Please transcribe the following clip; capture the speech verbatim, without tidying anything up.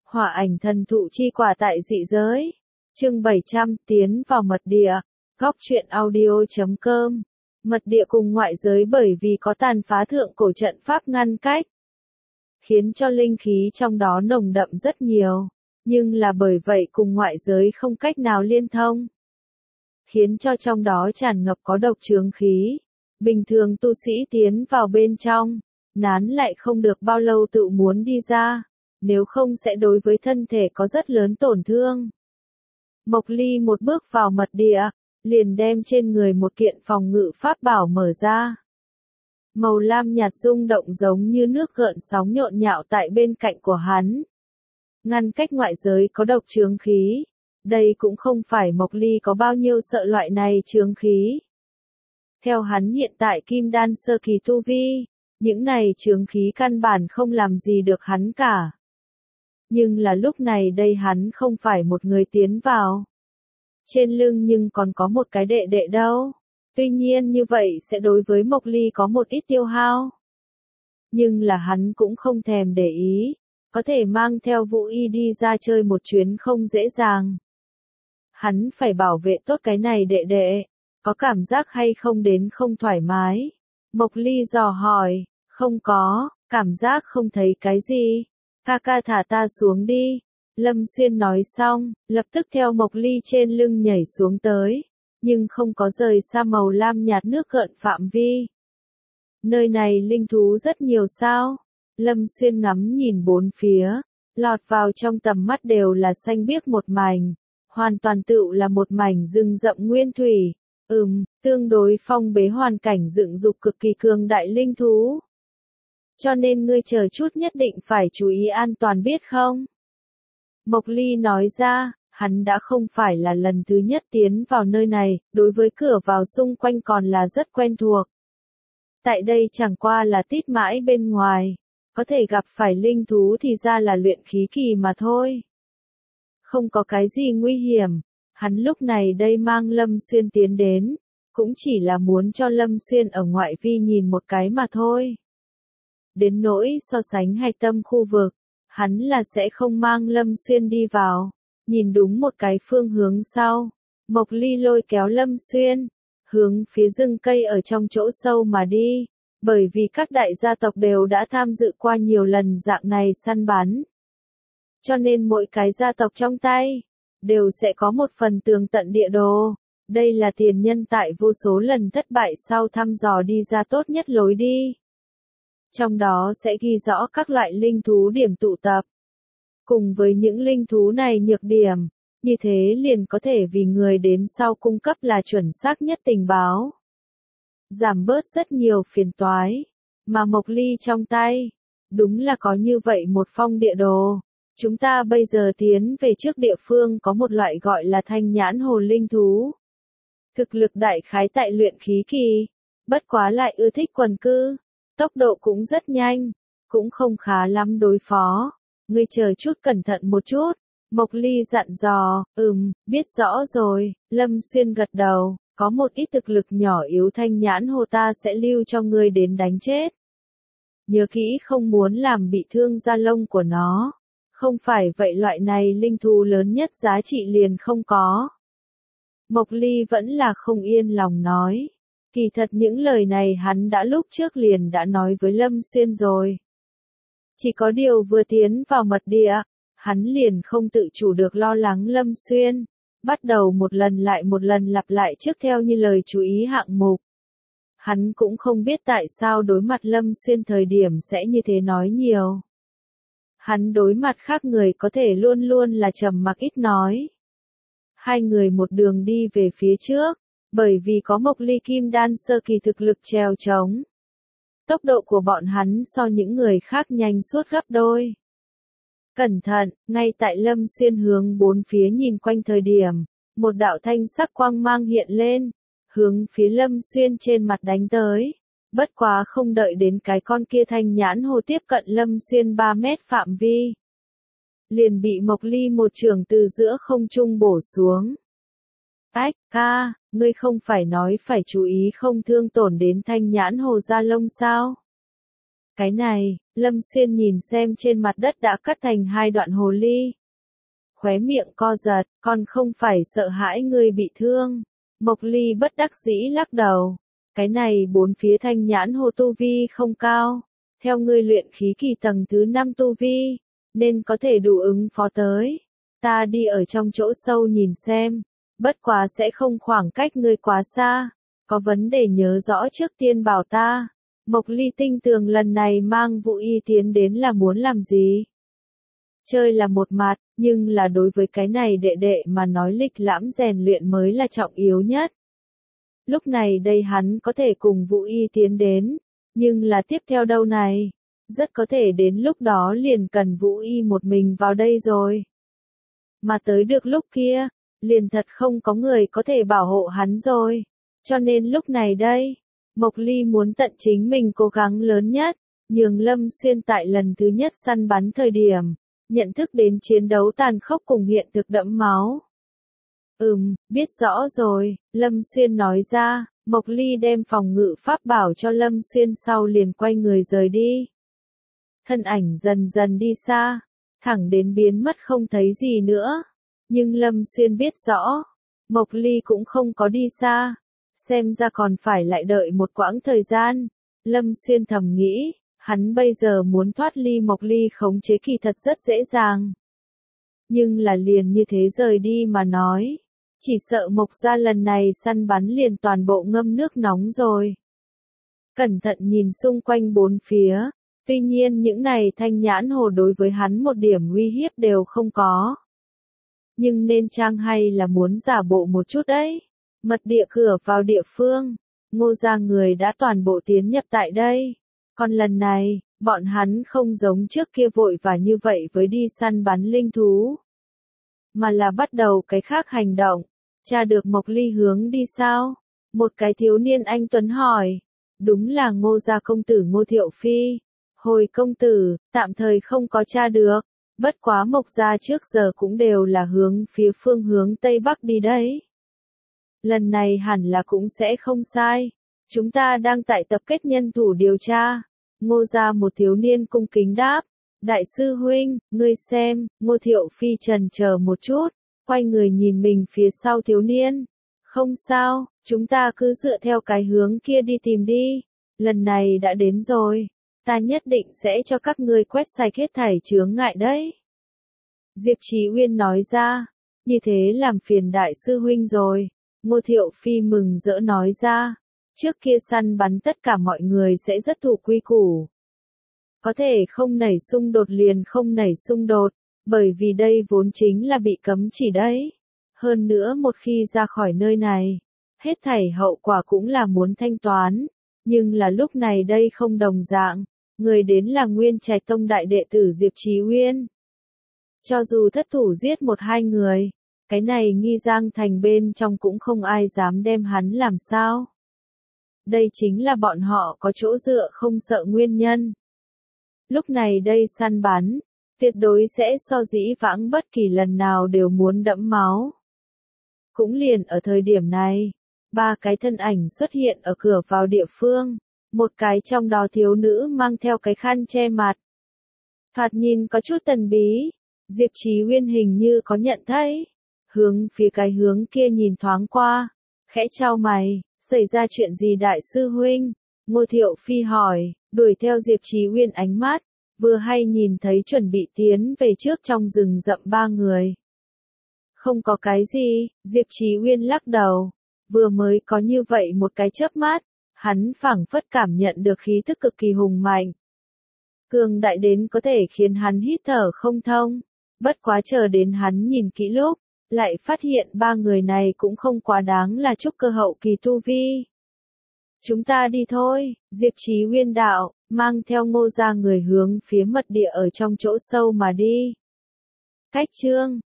Hỏa ảnh thần thụ chi quả tại dị giới. Chương bảy trăm, tiến vào mật địa. Góc truyện audio chấm com. Mật địa cùng ngoại giới bởi vì có tàn phá thượng cổ trận pháp ngăn cách, khiến cho linh khí trong đó nồng đậm rất nhiều, nhưng là bởi vậy cùng ngoại giới không cách nào liên thông, khiến cho trong đó tràn ngập có độc chướng khí. Bình thường tu sĩ tiến vào bên trong, nán lại không được bao lâu tự muốn đi ra, nếu không sẽ đối với thân thể có rất lớn tổn thương. Mộc Ly một bước vào mật địa, liền đem trên người một kiện phòng ngự pháp bảo mở ra. Màu lam nhạt rung động giống như nước gợn sóng nhộn nhạo tại bên cạnh của hắn, ngăn cách ngoại giới có độc chướng khí. Đây cũng không phải Mộc Ly có bao nhiêu sợ loại này chướng khí. Theo hắn hiện tại kim đan sơ kỳ tu vi, những này chướng khí căn bản không làm gì được hắn cả. Nhưng là lúc này đây hắn không phải một người tiến vào. Trên lưng nhưng còn có một cái đệ đệ đâu. Tuy nhiên như vậy sẽ đối với Mộc Ly có một ít tiêu hao. Nhưng là hắn cũng không thèm để ý. Có thể mang theo Vũ Y đi ra chơi một chuyến không dễ dàng. Hắn phải bảo vệ tốt cái này đệ đệ. Có cảm giác hay không đến không thoải mái? Mộc Ly dò hỏi. Không có, cảm giác không thấy cái gì. Ca ca thả ta xuống đi. Lâm Xuyên nói xong, lập tức theo Mộc Ly trên lưng nhảy xuống tới, nhưng không có rời xa màu lam nhạt nước gợn phạm vi. Nơi này linh thú rất nhiều sao? Lâm Xuyên ngắm nhìn bốn phía, lọt vào trong tầm mắt đều là xanh biếc một mảnh, hoàn toàn tựu là một mảnh rừng rậm nguyên thủy. Ừm, tương đối phong bế hoàn cảnh dựng dục cực kỳ cường đại linh thú. Cho nên ngươi chờ chút nhất định phải chú ý an toàn biết không? Mộc Ly nói ra, hắn đã không phải là lần thứ nhất tiến vào nơi này, đối với cửa vào xung quanh còn là rất quen thuộc. Tại đây chẳng qua là tít mãi bên ngoài, có thể gặp phải linh thú thì ra là luyện khí kỳ mà thôi. Không có cái gì nguy hiểm, hắn lúc này đây mang Lâm Xuyên tiến đến, cũng chỉ là muốn cho Lâm Xuyên ở ngoại vi nhìn một cái mà thôi. Đến nỗi so sánh hạch tâm khu vực, hắn là sẽ không mang Lâm Xuyên đi vào. Nhìn đúng một cái phương hướng sau, Mộc Ly lôi kéo Lâm Xuyên, hướng phía rừng cây ở trong chỗ sâu mà đi, bởi vì các đại gia tộc đều đã tham dự qua nhiều lần dạng này săn bắn. Cho nên mỗi cái gia tộc trong tay, đều sẽ có một phần tường tận địa đồ. Đây là tiền nhân tại vô số lần thất bại sau thăm dò đi ra tốt nhất lối đi. Trong đó sẽ ghi rõ các loại linh thú điểm tụ tập. Cùng với những linh thú này nhược điểm, như thế liền có thể vì người đến sau cung cấp là chuẩn xác nhất tình báo. Giảm bớt rất nhiều phiền toái, mà Mộc Ly trong tay, đúng là có như vậy một phong địa đồ. Chúng ta bây giờ tiến về trước địa phương có một loại gọi là thanh nhãn hồ linh thú. Thực lực đại khái tại luyện khí kỳ, bất quá lại ưa thích quần cư. Tốc độ cũng rất nhanh, cũng không khá lắm đối phó. Ngươi chờ chút cẩn thận một chút. Mộc Ly dặn dò, ừm, biết rõ rồi. Lâm Xuyên gật đầu, có một ít thực lực nhỏ yếu thanh nhãn hồ ta sẽ lưu cho ngươi đến đánh chết. Nhớ kỹ không muốn làm bị thương da lông của nó. Không phải vậy loại này linh thú lớn nhất giá trị liền không có. Mộc Ly vẫn là không yên lòng nói. Kỳ thật những lời này hắn đã lúc trước liền đã nói với Lâm Xuyên rồi. Chỉ có điều vừa tiến vào mật địa, hắn liền không tự chủ được lo lắng Lâm Xuyên, bắt đầu một lần lại một lần lặp lại trước theo như lời chú ý hạng mục. Hắn cũng không biết tại sao đối mặt Lâm Xuyên thời điểm sẽ như thế nói nhiều. Hắn đối mặt khác người có thể luôn luôn là trầm mặc ít nói. Hai người một đường đi về phía trước. Bởi vì có Mộc Ly kim đan sơ kỳ thực lực trèo trống. Tốc độ của bọn hắn so những người khác nhanh suốt gấp đôi. Cẩn thận, ngay tại Lâm Xuyên hướng bốn phía nhìn quanh thời điểm, một đạo thanh sắc quang mang hiện lên, hướng phía Lâm Xuyên trên mặt đánh tới. Bất quá không đợi đến cái con kia thanh nhãn hồ tiếp cận Lâm Xuyên ba mét phạm vi. Liền bị Mộc Ly một trường từ giữa không trung bổ xuống. Ách, ca, ngươi không phải nói phải chú ý không thương tổn đến thanh nhãn hồ da lông sao? Cái này, Lâm Xuyên nhìn xem trên mặt đất đã cắt thành hai đoạn hồ ly. Khóe miệng co giật, con không phải sợ hãi ngươi bị thương. Mộc Ly bất đắc dĩ lắc đầu. Cái này bốn phía thanh nhãn hồ tu vi không cao. Theo ngươi luyện khí kỳ tầng thứ năm tu vi, nên có thể đủ ứng phó tới. Ta đi ở trong chỗ sâu nhìn xem, bất quá sẽ không khoảng cách ngươi quá xa. Có vấn đề nhớ rõ trước tiên bảo ta. Mộc Ly tinh tường lần này mang Vũ Y tiến đến là muốn làm gì? Chơi là một mặt, nhưng là đối với cái này đệ đệ mà nói lịch lãm rèn luyện mới là trọng yếu nhất. Lúc này đây hắn có thể cùng Vũ Y tiến đến, nhưng là tiếp theo đâu này? Rất có thể đến lúc đó liền cần Vũ Y một mình vào đây rồi. Mà tới được lúc kia, liền thật không có người có thể bảo hộ hắn rồi. Cho nên lúc này đây, Mộc Ly muốn tận chính mình cố gắng lớn nhất, nhường Lâm Xuyên tại lần thứ nhất săn bắn thời điểm, nhận thức đến chiến đấu tàn khốc cùng hiện thực đẫm máu. Ừm, biết rõ rồi, Lâm Xuyên nói ra, Mộc Ly đem phòng ngự pháp bảo cho Lâm Xuyên sau liền quay người rời đi. Thân ảnh dần dần đi xa, thẳng đến biến mất không thấy gì nữa. Nhưng Lâm Xuyên biết rõ, Mộc Ly cũng không có đi xa, xem ra còn phải lại đợi một quãng thời gian. Lâm Xuyên thầm nghĩ, hắn bây giờ muốn thoát ly Mộc Ly khống chế kỳ thật rất dễ dàng. Nhưng là liền như thế rời đi mà nói, chỉ sợ Mộc gia lần này săn bắn liền toàn bộ ngâm nước nóng rồi. Cẩn thận nhìn xung quanh bốn phía, tuy nhiên những này thanh nhãn hồ đối với hắn một điểm uy hiếp đều không có. Nhưng nên trang hay là muốn giả bộ một chút đấy. Mật địa cửa vào địa phương, Ngô gia người đã toàn bộ tiến nhập tại đây. Còn lần này, bọn hắn không giống trước kia vội và như vậy với đi săn bắn linh thú. Mà là bắt đầu cái khác hành động. Tra được Mộc Ly hướng đi sao? Một cái thiếu niên anh tuấn hỏi. Đúng là Ngô gia công tử Ngô Thiệu Phi. Hồi công tử, tạm thời không có tra được. Bất quá Mộc gia trước giờ cũng đều là hướng phía phương hướng Tây Bắc đi đấy. Lần này hẳn là cũng sẽ không sai. Chúng ta đang tại tập kết nhân thủ điều tra. Ngô gia một thiếu niên cung kính đáp. Đại sư huynh, ngươi xem, Ngô Thiệu Phi trần chờ một chút, quay người nhìn mình phía sau thiếu niên. Không sao, chúng ta cứ dựa theo cái hướng kia đi tìm đi. Lần này đã đến rồi, ta nhất định sẽ cho các ngươi quét sạch hết thảy chướng ngại đấy. Diệp Chí Uyên nói ra, như thế làm phiền đại sư huynh rồi. Ngô Thiệu Phi mừng rỡ nói ra, trước kia săn bắn tất cả mọi người sẽ rất thủ quy củ. Có thể không nảy xung đột liền không nảy xung đột, bởi vì đây vốn chính là bị cấm chỉ đấy. Hơn nữa một khi ra khỏi nơi này, hết thảy hậu quả cũng là muốn thanh toán, nhưng là lúc này đây không đồng dạng, người đến là Nguyên Trạch Tông đại đệ tử Diệp Chí Uyên. Cho dù thất thủ giết một hai người, cái này Nghi Giang thành bên trong cũng không ai dám đem hắn làm sao. Đây chính là bọn họ có chỗ dựa không sợ nguyên nhân. Lúc này đây săn bắn, tuyệt đối sẽ so dĩ vãng bất kỳ lần nào đều muốn đẫm máu. Cũng liền ở thời điểm này, ba cái thân ảnh xuất hiện ở cửa vào địa phương, một cái trong đó thiếu nữ mang theo cái khăn che mặt. Thoạt nhìn có chút thần bí, Diệp Chí Uyên hình như có nhận thấy, hướng phía cái hướng kia nhìn thoáng qua, khẽ chau mày, xảy ra chuyện gì đại sư huynh? Ngô Thiệu Phi hỏi, đuổi theo Diệp Chí Uyên ánh mắt, vừa hay nhìn thấy chuẩn bị tiến về trước trong rừng rậm ba người. Không có cái gì, Diệp Chí Uyên lắc đầu, vừa mới có như vậy một cái chớp mắt, hắn phảng phất cảm nhận được khí tức cực kỳ hùng mạnh. Cường đại đến có thể khiến hắn hít thở không thông, bất quá chờ đến hắn nhìn kỹ lúc, lại phát hiện ba người này cũng không quá đáng là trúc cơ hậu kỳ tu vi. Chúng ta đi thôi, Diệp Chí Uyên đạo, mang theo Ngô gia người hướng phía mật địa ở trong chỗ sâu mà đi. Cách chương